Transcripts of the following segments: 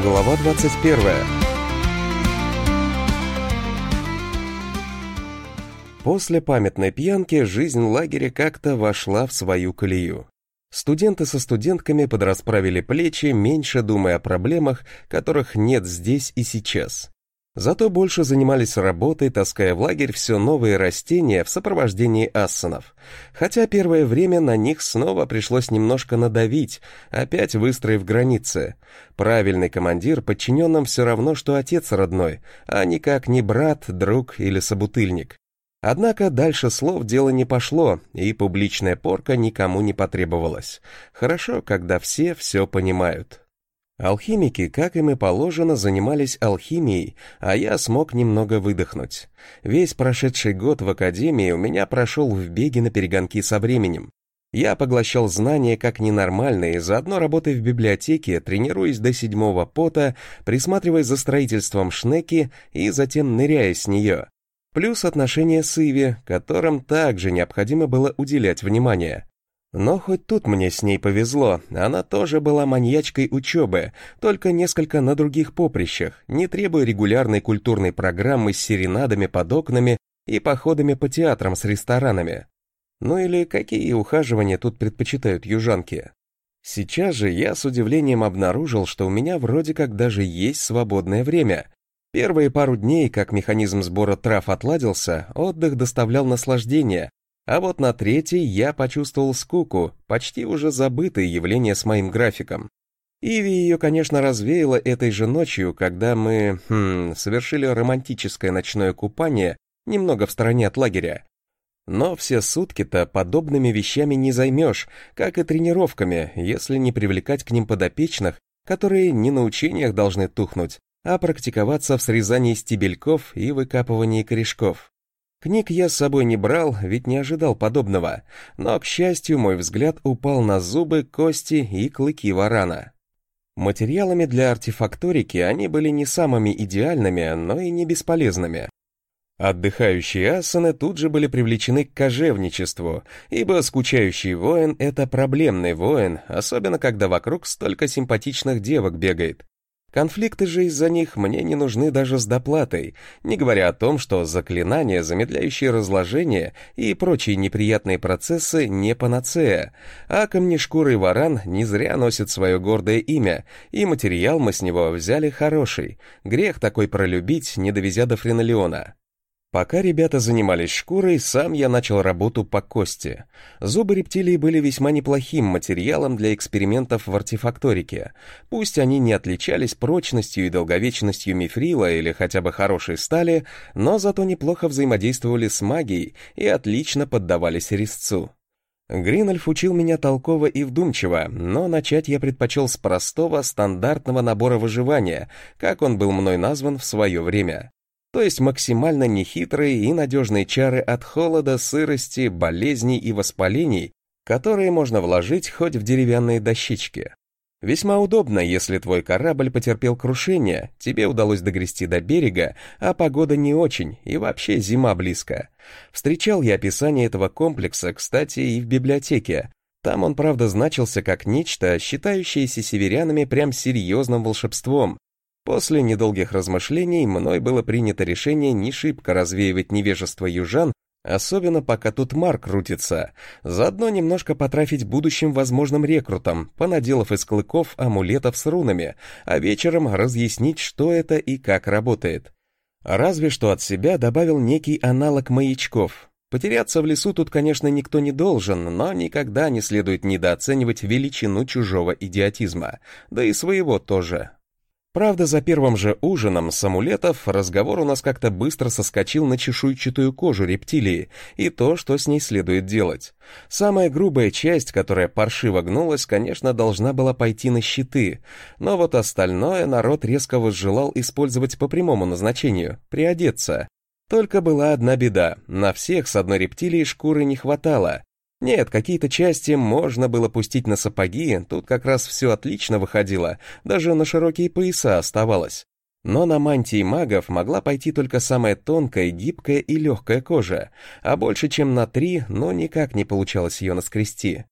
Глава 21. После памятной пьянки жизнь лагеря как-то вошла в свою колею. Студенты со студентками подрасправили плечи, меньше думая о проблемах, которых нет здесь и сейчас. Зато больше занимались работой, таская в лагерь все новые растения в сопровождении ассанов. Хотя первое время на них снова пришлось немножко надавить, опять выстроив границы. Правильный командир подчиненным все равно, что отец родной, а никак не брат, друг или собутыльник. Однако дальше слов дело не пошло, и публичная порка никому не потребовалась. Хорошо, когда все понимают. Алхимики, как им и положено, занимались алхимией, а я смог немного выдохнуть. Весь прошедший год в академии у меня прошел в беге наперегонки со временем. Я поглощал знания как ненормальные, заодно работая в библиотеке, тренируясь до седьмого пота, присматриваясь за строительством шнеки и затем ныряя с нее. Плюс отношения с Иви, которым также необходимо было уделять внимание. Но хоть тут мне с ней повезло, она тоже была маньячкой учебы, только несколько на других поприщах, не требуя регулярной культурной программы с серенадами под окнами и походами по театрам с ресторанами. Ну или какие ухаживания тут предпочитают южанки? Сейчас же я с удивлением обнаружил, что у меня вроде как даже есть свободное время. Первые пару дней, как механизм сбора трав отладился, отдых доставлял наслаждение, а вот на третий я почувствовал скуку, почти уже забытое явление с моим графиком. Иви ее, конечно, развеяла этой же ночью, когда мы, совершили романтическое ночное купание немного в стороне от лагеря. Но все сутки-то подобными вещами не займешь, как и тренировками, если не привлекать к ним подопечных, которые не на учениях должны тухнуть, а практиковаться в срезании стебельков и выкапывании корешков. Книг я с собой не брал, ведь не ожидал подобного, но, к счастью, мой взгляд упал на зубы, кости и клыки варана. Материалами для артефакторики они были не самыми идеальными, но и не бесполезными. Отдыхающие ассаны тут же были привлечены к кожевничеству, ибо скучающий воин — это проблемный воин, особенно когда вокруг столько симпатичных девок бегает. Конфликты же из-за них мне не нужны даже с доплатой, не говоря о том, что заклинания, замедляющие разложение и прочие неприятные процессы не панацея, а камнешкурый варан не зря носит свое гордое имя, и материал мы с него взяли хороший, грех такой пролюбить, не довезя до френолеона. Пока ребята занимались шкурой, сам я начал работу по кости. Зубы рептилии были весьма неплохим материалом для экспериментов в артефакторике. Пусть они не отличались прочностью и долговечностью мифрила или хотя бы хорошей стали, но зато неплохо взаимодействовали с магией и отлично поддавались резцу. Гринольф учил меня толково и вдумчиво, но начать я предпочел с простого стандартного набора выживания, как он был мной назван в свое время. То есть максимально нехитрые и надежные чары от холода, сырости, болезней и воспалений, которые можно вложить хоть в деревянные дощечки. Весьма удобно, если твой корабль потерпел крушение, тебе удалось догрести до берега, а погода не очень, и вообще зима близко. Встречал я описание этого комплекса, кстати, и в библиотеке. Там он, правда, значился как нечто, считающееся северянами прям серьезным волшебством. После недолгих размышлений мной было принято решение не шибко развеивать невежество южан, особенно пока тут Марк крутится, заодно немножко потрафить будущим возможным рекрутам, понаделав из клыков амулетов с рунами, а вечером разъяснить, что это и как работает. Разве что от себя добавил некий аналог маячков. Потеряться в лесу тут, конечно, никто не должен, но никогда не следует недооценивать величину чужого идиотизма, да и своего тоже. Правда, за первым же ужином с амулетов разговор у нас как-то быстро соскочил на чешуйчатую кожу рептилии и то, что с ней следует делать. Самая грубая часть, которая паршиво гнулась, конечно, должна была пойти на щиты, но вот остальное народ резко возжелал использовать по прямому назначению — приодеться. Только была одна беда — на всех с одной рептилией шкуры не хватало. Нет, какие-то части можно было пустить на сапоги, тут как раз все отлично выходило, даже на широкие пояса оставалось. Но на мантии магов могла пойти только самая тонкая, гибкая и легкая кожа, а больше чем на 3, но никак не получалось ее наскрести.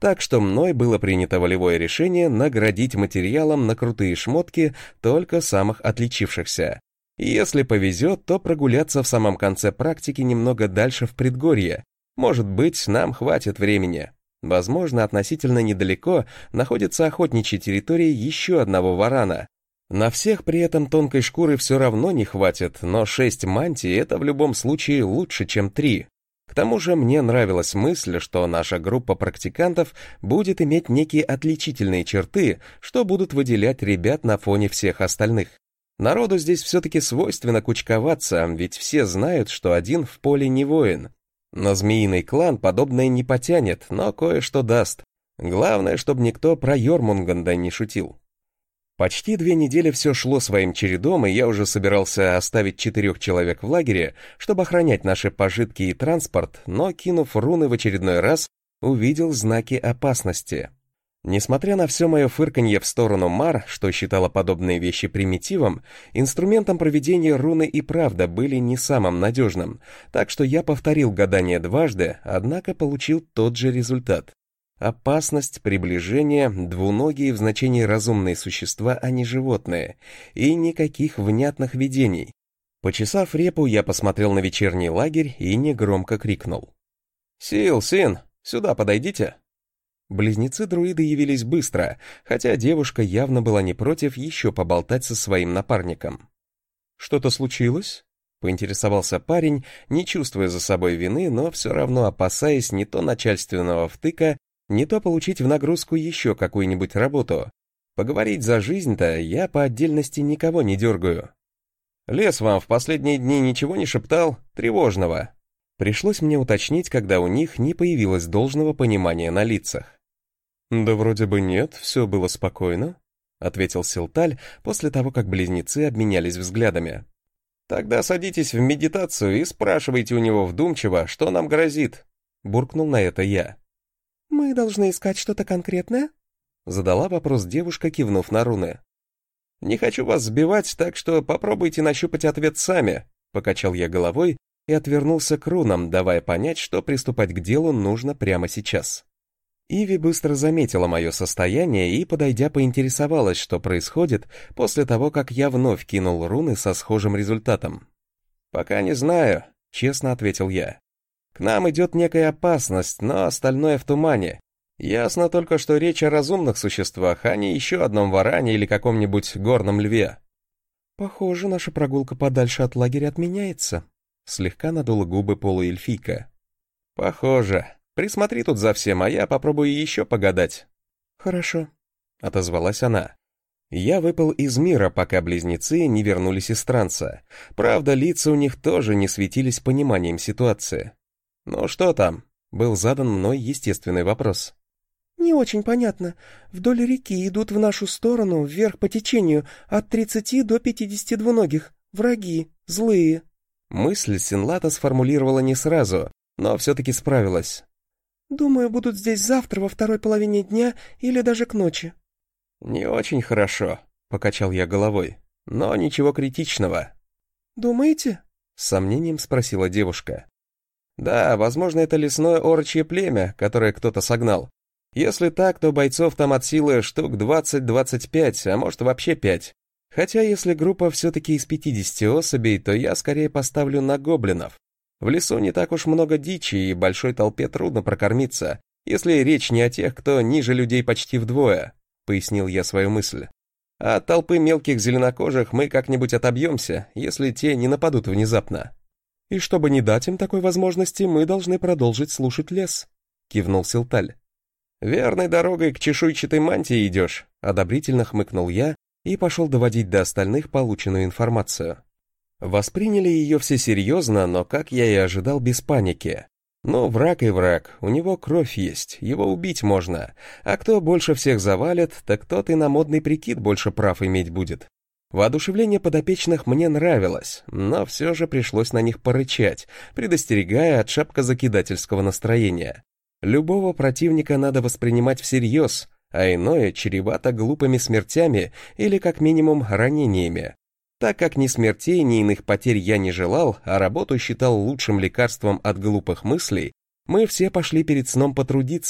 Так что мной было принято волевое решение наградить материалом на крутые шмотки только самых отличившихся. И если повезет, то прогуляться в самом конце практики немного дальше в предгорье. Может быть, нам хватит времени. Возможно, относительно недалеко находится охотничья территория еще одного варана. На всех при этом тонкой шкуры все равно не хватит, но 6 мантий — это в любом случае лучше, чем 3. К тому же мне нравилась мысль, что наша группа практикантов будет иметь некие отличительные черты, что будут выделять ребят на фоне всех остальных. Народу здесь все-таки свойственно кучковаться, ведь все знают, что один в поле не воин. На змеиный клан подобное не потянет, но кое-что даст. Главное, чтобы никто про Йормунганда не шутил. Почти 2 недели все шло своим чередом, и я уже собирался оставить 4 человек в лагере, чтобы охранять наши пожитки и транспорт, но, кинув руны в очередной раз, увидел знаки опасности. Несмотря на все мое фырканье в сторону Мар, что считала подобные вещи примитивом, инструментом проведения руны и правда были не самым надежным, так что я повторил гадание дважды, однако получил тот же результат. Опасность, приближение, двуногие в значении разумные существа, а не животные, и никаких внятных видений. Почесав репу, я посмотрел на вечерний лагерь и негромко крикнул. «Сил, сын, сюда подойдите!» Близнецы-друиды явились быстро, хотя девушка явно была не против еще поболтать со своим напарником. «Что-то случилось?» — поинтересовался парень, не чувствуя за собой вины, но все равно опасаясь не то начальственного втыка, не то получить в нагрузку еще какую-нибудь работу. Поговорить за жизнь-то я по отдельности никого не дергаю. «Лес вам в последние дни ничего не шептал? Тревожного?» Пришлось мне уточнить, когда у них не появилось должного понимания на лицах. «Да вроде бы нет, все было спокойно», — ответил Силталь после того, как близнецы обменялись взглядами. «Тогда садитесь в медитацию и спрашивайте у него вдумчиво, что нам грозит», — буркнул на это я. «Мы должны искать что-то конкретное?» — задала вопрос девушка, кивнув на руны. «Не хочу вас сбивать, так что попробуйте нащупать ответ сами», — покачал я головой и отвернулся к рунам, давая понять, что приступать к делу нужно прямо сейчас. Иви быстро заметила мое состояние и, подойдя, поинтересовалась, что происходит после того, как я вновь кинул руны со схожим результатом. «Пока не знаю», — честно ответил я. «К нам идет некая опасность, но остальное в тумане. Ясно только, что речь о разумных существах, а не еще одном варане или каком-нибудь горном льве». «Похоже, наша прогулка подальше от лагеря отменяется», — слегка надула губы полуэльфийка. «Похоже. Присмотри тут за всем, а я попробую еще погадать». «Хорошо», — отозвалась она. Я выпал из мира, пока близнецы не вернулись из транса. Правда, лица у них тоже не светились пониманием ситуации. «Ну что там?» — был задан мной естественный вопрос. «Не очень понятно. Вдоль реки идут в нашу сторону, вверх по течению, от 30 до 50 двуногих. Враги, злые». Мысль Синлата сформулировала не сразу, но все-таки справилась. «Думаю, будут здесь завтра во второй половине дня или даже к ночи». «Не очень хорошо», — покачал я головой, — «но ничего критичного». «Думаете?» — с сомнением спросила девушка. «Да, возможно, это лесное орочье племя, которое кто-то согнал. Если так, то бойцов там от силы штук 20-25, а может вообще 5. Хотя если группа все-таки из 50 особей, то я скорее поставлю на гоблинов. В лесу не так уж много дичи, и большой толпе трудно прокормиться, если речь не о тех, кто ниже людей почти вдвое», — пояснил я свою мысль. «А от толпы мелких зеленокожих мы как-нибудь отобьемся, если те не нападут внезапно». «И чтобы не дать им такой возможности, мы должны продолжить слушать лес», — кивнул Силталь. «Верной дорогой к чешуйчатой мантии идешь», — одобрительно хмыкнул я и пошел доводить до остальных полученную информацию. Восприняли ее все серьезно, но, как я и ожидал, без паники. Ну, враг и враг, у него кровь есть, его убить можно, а кто больше всех завалит, так тот и на модный прикид больше прав иметь будет. Воодушевление подопечных мне нравилось, но все же пришлось на них порычать, предостерегая от шапкозакидательского настроения. Любого противника надо воспринимать всерьез, а иное чревато глупыми смертями или как минимум ранениями. Так как ни смертей, ни иных потерь я не желал, а работу считал лучшим лекарством от глупых мыслей, мы все пошли перед сном потрудиться,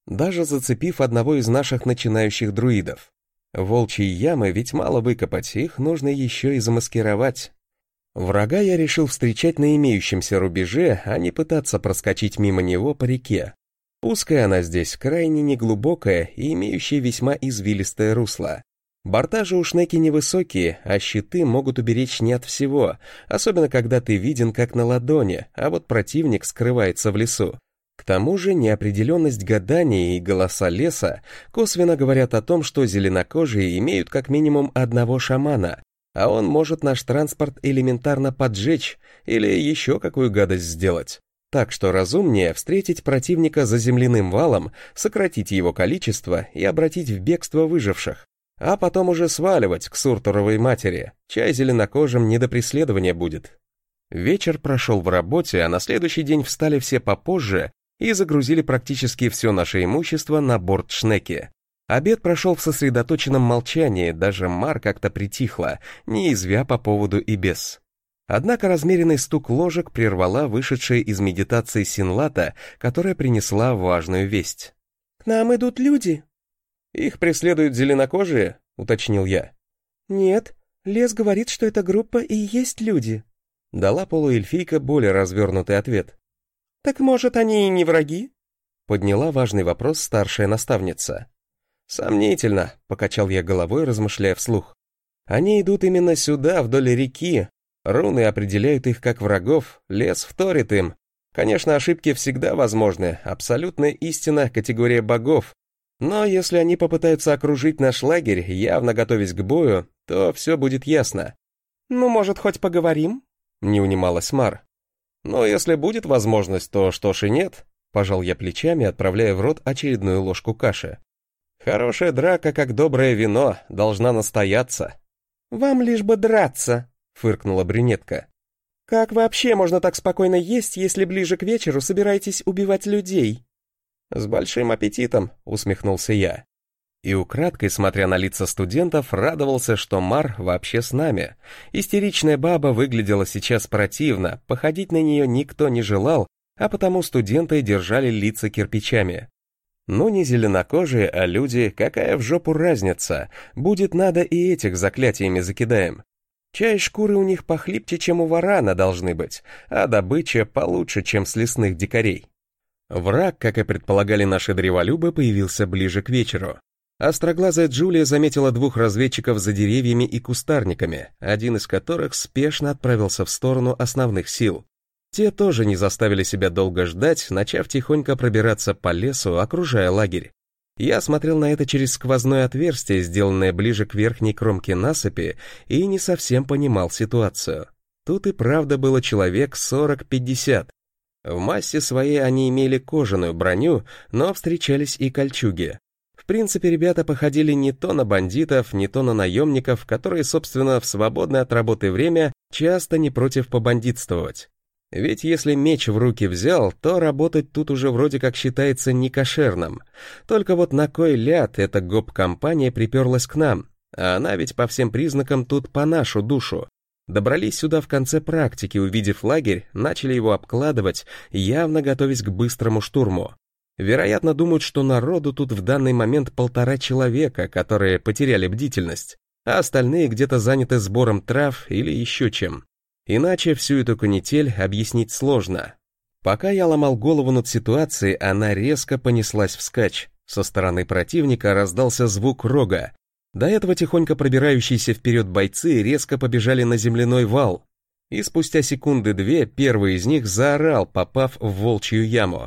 даже зацепив одного из наших начинающих друидов. Волчьи ямы ведь мало выкопать, их нужно еще и замаскировать. Врага я решил встречать на имеющемся рубеже, а не пытаться проскочить мимо него по реке. Узкая она здесь, крайне неглубокая и имеющая весьма извилистое русло. Борта же у Шнеки невысокие, а щиты могут уберечь не от всего, особенно когда ты виден как на ладони, а вот противник скрывается в лесу. К тому же неопределенность гадания и голоса леса косвенно говорят о том, что зеленокожие имеют как минимум одного шамана, а он может наш транспорт элементарно поджечь или еще какую гадость сделать. Так что разумнее встретить противника за земляным валом, сократить его количество и обратить в бегство выживших. А потом уже сваливать к Суртуровой матери, чай зеленокожим не до преследования будет. Вечер прошел в работе, а на следующий день встали все попозже и загрузили практически все наше имущество на борт Шнеки. Обед прошел в сосредоточенном молчании, даже Мар как-то притихла, не извя по поводу и без. Однако размеренный стук ложек прервала вышедшая из медитации Синлата, которая принесла важную весть. «К нам идут люди». «Их преследуют зеленокожие?» — уточнил я. «Нет, лес говорит, что эта группа и есть люди», — дала полуэльфийка более развернутый ответ. «Так, может, они и не враги?» — подняла важный вопрос старшая наставница. «Сомнительно», — покачал я головой, размышляя вслух. «Они идут именно сюда, вдоль реки. Руны определяют их как врагов, лес вторит им. Конечно, ошибки всегда возможны, абсолютная истина — категория богов. Но если они попытаются окружить наш лагерь, явно готовясь к бою, то все будет ясно». «Ну, может, хоть поговорим?» — не унималась Мар. «Но если будет возможность, то что ж и нет», — пожал я плечами, отправляя в рот очередную ложку каши. «Хорошая драка, как доброе вино, должна настояться». «Вам лишь бы драться», — фыркнула брюнетка. «Как вообще можно так спокойно есть, если ближе к вечеру собираетесь убивать людей?» «С большим аппетитом», — усмехнулся я. И украдкой, смотря на лица студентов, радовался, что Мар вообще с нами. Истеричная баба выглядела сейчас противно, походить на нее никто не желал, а потому студенты держали лица кирпичами. Ну не зеленокожие, а люди, какая в жопу разница, будет надо и этих заклятиями закидаем. Чай шкуры у них похлипче, чем у варана должны быть, а добыча получше, чем с лесных дикарей. Враг, как и предполагали наши древолюбы, появился ближе к вечеру. Остроглазая Джулия заметила двух разведчиков за деревьями и кустарниками, один из которых спешно отправился в сторону основных сил. Те тоже не заставили себя долго ждать, начав тихонько пробираться по лесу, окружая лагерь. Я смотрел на это через сквозное отверстие, сделанное ближе к верхней кромке насыпи, и не совсем понимал ситуацию. Тут и правда было человек 40-50. В массе своей они имели кожаную броню, но встречались и кольчуги. В принципе, ребята походили не то на бандитов, не то на наемников, которые, собственно, в свободное от работы время часто не против побандитствовать. Ведь если меч в руки взял, то работать тут уже вроде как считается некошерным. Только вот на кой ляд эта гоп-компания приперлась к нам, а она ведь по всем признакам тут по нашу душу. Добрались сюда в конце практики, увидев лагерь, начали его обкладывать, явно готовясь к быстрому штурму. Вероятно, думают, что народу тут в данный момент 1,5 человека, которые потеряли бдительность, а остальные где-то заняты сбором трав или еще чем. Иначе всю эту канитель объяснить сложно. Пока я ломал голову над ситуацией, она резко понеслась вскачь. Со стороны противника раздался звук рога. До этого тихонько пробирающиеся вперед бойцы резко побежали на земляной вал. И спустя секунды-две первый из них заорал, попав в волчью яму.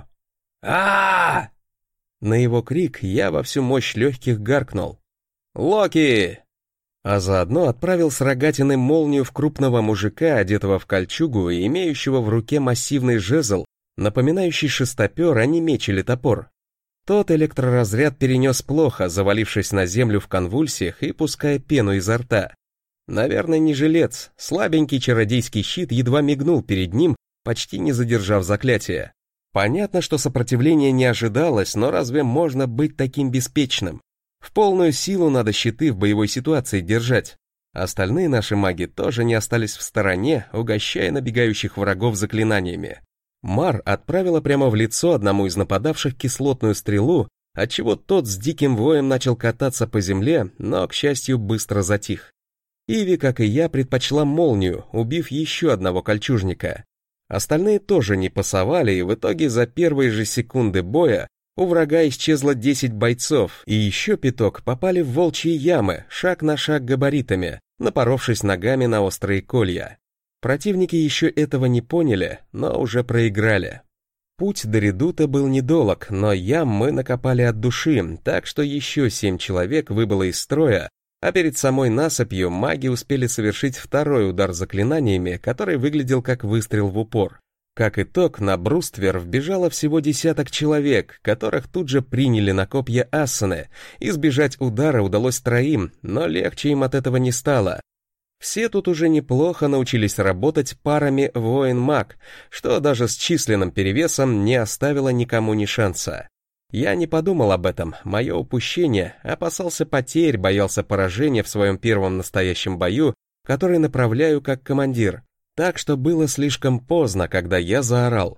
а На его крик я во всю мощь легких гаркнул. «Локи!» А заодно отправил с рогатиной молнию в крупного мужика, одетого в кольчугу и имеющего в руке массивный жезл, напоминающий шестопер, а не меч или топор. Тот электроразряд перенес плохо, завалившись на землю в конвульсиях и пуская пену изо рта. Наверное, не жилец, слабенький чародейский щит едва мигнул перед ним, почти не задержав заклятие. Понятно, что сопротивления не ожидалось, но разве можно быть таким беспечным? В полную силу надо щиты в боевой ситуации держать. Остальные наши маги тоже не остались в стороне, угощая набегающих врагов заклинаниями. Мар отправила прямо в лицо одному из нападавших кислотную стрелу, отчего тот с диким воем начал кататься по земле, но, к счастью, быстро затих. Иви, как и я, предпочла молнию, убив еще одного кольчужника. Остальные тоже не пасовали, и в итоге за первые же секунды боя у врага исчезло 10 бойцов, и еще пяток попали в волчьи ямы, шаг на шаг габаритами, напоровшись ногами на острые колья. Противники еще этого не поняли, но уже проиграли. Путь до редута был недолог, но ям мы накопали от души, так что еще 7 человек выбыло из строя, а перед самой насыпью маги успели совершить второй удар заклинаниями, который выглядел как выстрел в упор. Как итог, на бруствер вбежало всего 10 человек, которых тут же приняли на копья ассаны. Избежать удара удалось 3, но легче им от этого не стало. Все тут уже неплохо научились работать парами воин-маг, что даже с численным перевесом не оставило никому ни шанса. Я не подумал об этом, мое упущение, опасался потерь, боялся поражения в своем первом настоящем бою, который направляю как командир. Так что было слишком поздно, когда я заорал.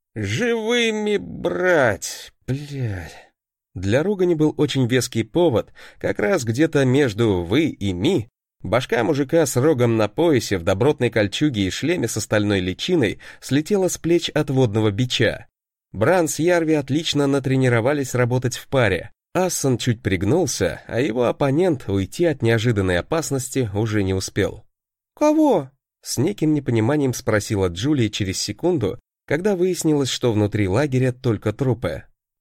«Живыми брать, блядь!» Для ругани был очень веский повод, как раз где-то между «вы» и «ми». Башка мужика с рогом на поясе в добротной кольчуге и шлеме с стальной личиной слетела с плеч от водного бича. Бран с Ярви отлично натренировались работать в паре. Ассан чуть пригнулся, а его оппонент уйти от неожиданной опасности уже не успел. «Кого?» — с неким непониманием спросила Джулия через секунду, когда выяснилось, что внутри лагеря только трупы.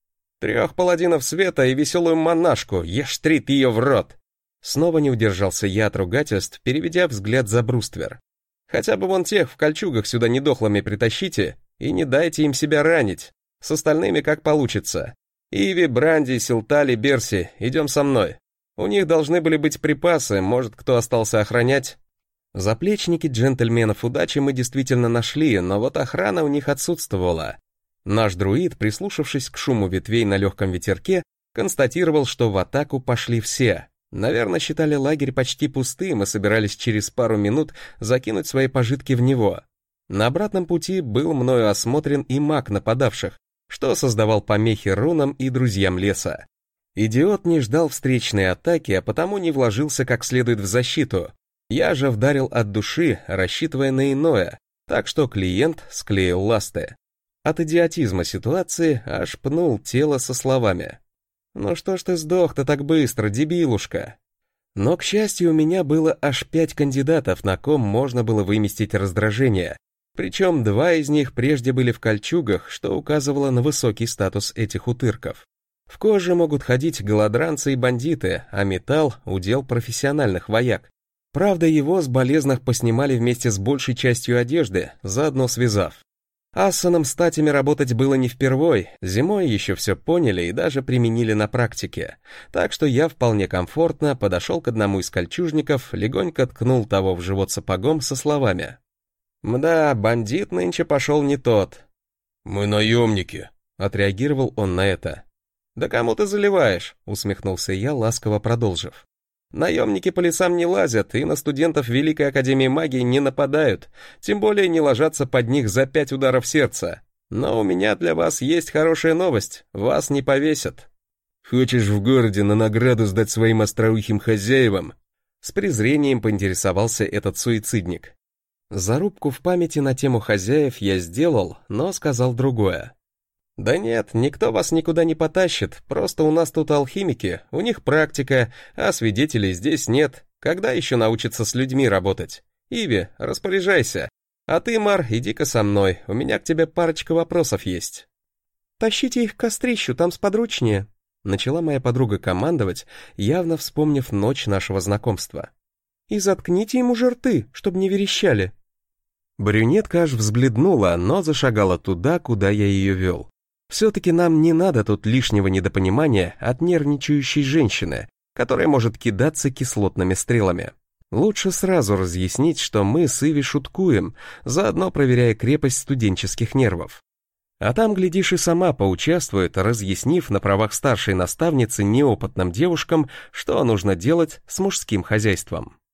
3 паладинов света и веселую монашку, ештрит ее в рот!» Снова не удержался я от ругательств, переведя взгляд за бруствер. «Хотя бы вон тех в кольчугах сюда недохлыми притащите и не дайте им себя ранить. С остальными как получится. Иви, Бранди, Силтали, Берси, идем со мной. У них должны были быть припасы, может, кто остался охранять?» Заплечники джентльменов удачи мы действительно нашли, но вот охрана у них отсутствовала. Наш друид, прислушавшись к шуму ветвей на легком ветерке, констатировал, что в атаку пошли все. Наверное, считали лагерь почти пустым и собирались через пару минут закинуть свои пожитки в него. На обратном пути был мною осмотрен и маг нападавших, что создавал помехи рунам и друзьям леса. Идиот не ждал встречной атаки, а потому не вложился как следует в защиту. Я же вдарил от души, рассчитывая на иное, так что клиент склеил ласты. От идиотизма ситуации аж пнул тело со словами: «Ну что ж ты сдох-то так быстро, дебилушка?» Но, к счастью, у меня было аж 5 кандидатов, на ком можно было выместить раздражение. Причем 2 из них прежде были в кольчугах, что указывало на высокий статус этих утырков. В коже могут ходить голодранцы и бандиты, а металл — удел профессиональных вояк. Правда, его с болезных поснимали вместе с большей частью одежды, заодно связав. Ассанам с татями работать было не впервой, зимой еще все поняли и даже применили на практике. Так что я вполне комфортно подошел к одному из кольчужников, легонько ткнул того в живот сапогом со словами: «Мда, бандит нынче пошел не тот». «Мы наемники», — отреагировал он на это. «Да кому ты заливаешь?» — усмехнулся я, ласково продолжив. «Наемники по лесам не лазят и на студентов Великой Академии Магии не нападают, тем более не ложатся под них за 5 ударов сердца. Но у меня для вас есть хорошая новость, вас не повесят». «Хочешь в городе на награду сдать своим остроухим хозяевам?» С презрением поинтересовался этот суицидник. Зарубку в памяти на тему хозяев я сделал, но сказал другое. «Да нет, никто вас никуда не потащит, просто у нас тут алхимики, у них практика, а свидетелей здесь нет. Когда еще научатся с людьми работать? Иви, распоряжайся. А ты, Мар, иди-ка со мной, у меня к тебе парочка вопросов есть». «Тащите их к кострищу, там сподручнее», — начала моя подруга командовать, явно вспомнив ночь нашего знакомства. «И заткните ему же рты, чтобы не верещали». Брюнетка аж взбледнула, но зашагала туда, куда я ее вел. Все-таки нам не надо тут лишнего недопонимания от нервничающей женщины, которая может кидаться кислотными стрелами. Лучше сразу разъяснить, что мы с Иви шуткуем, заодно проверяя крепость студенческих нервов. А там, глядишь, и сама поучаствует, разъяснив на правах старшей наставницы неопытным девушкам, что нужно делать с мужским хозяйством.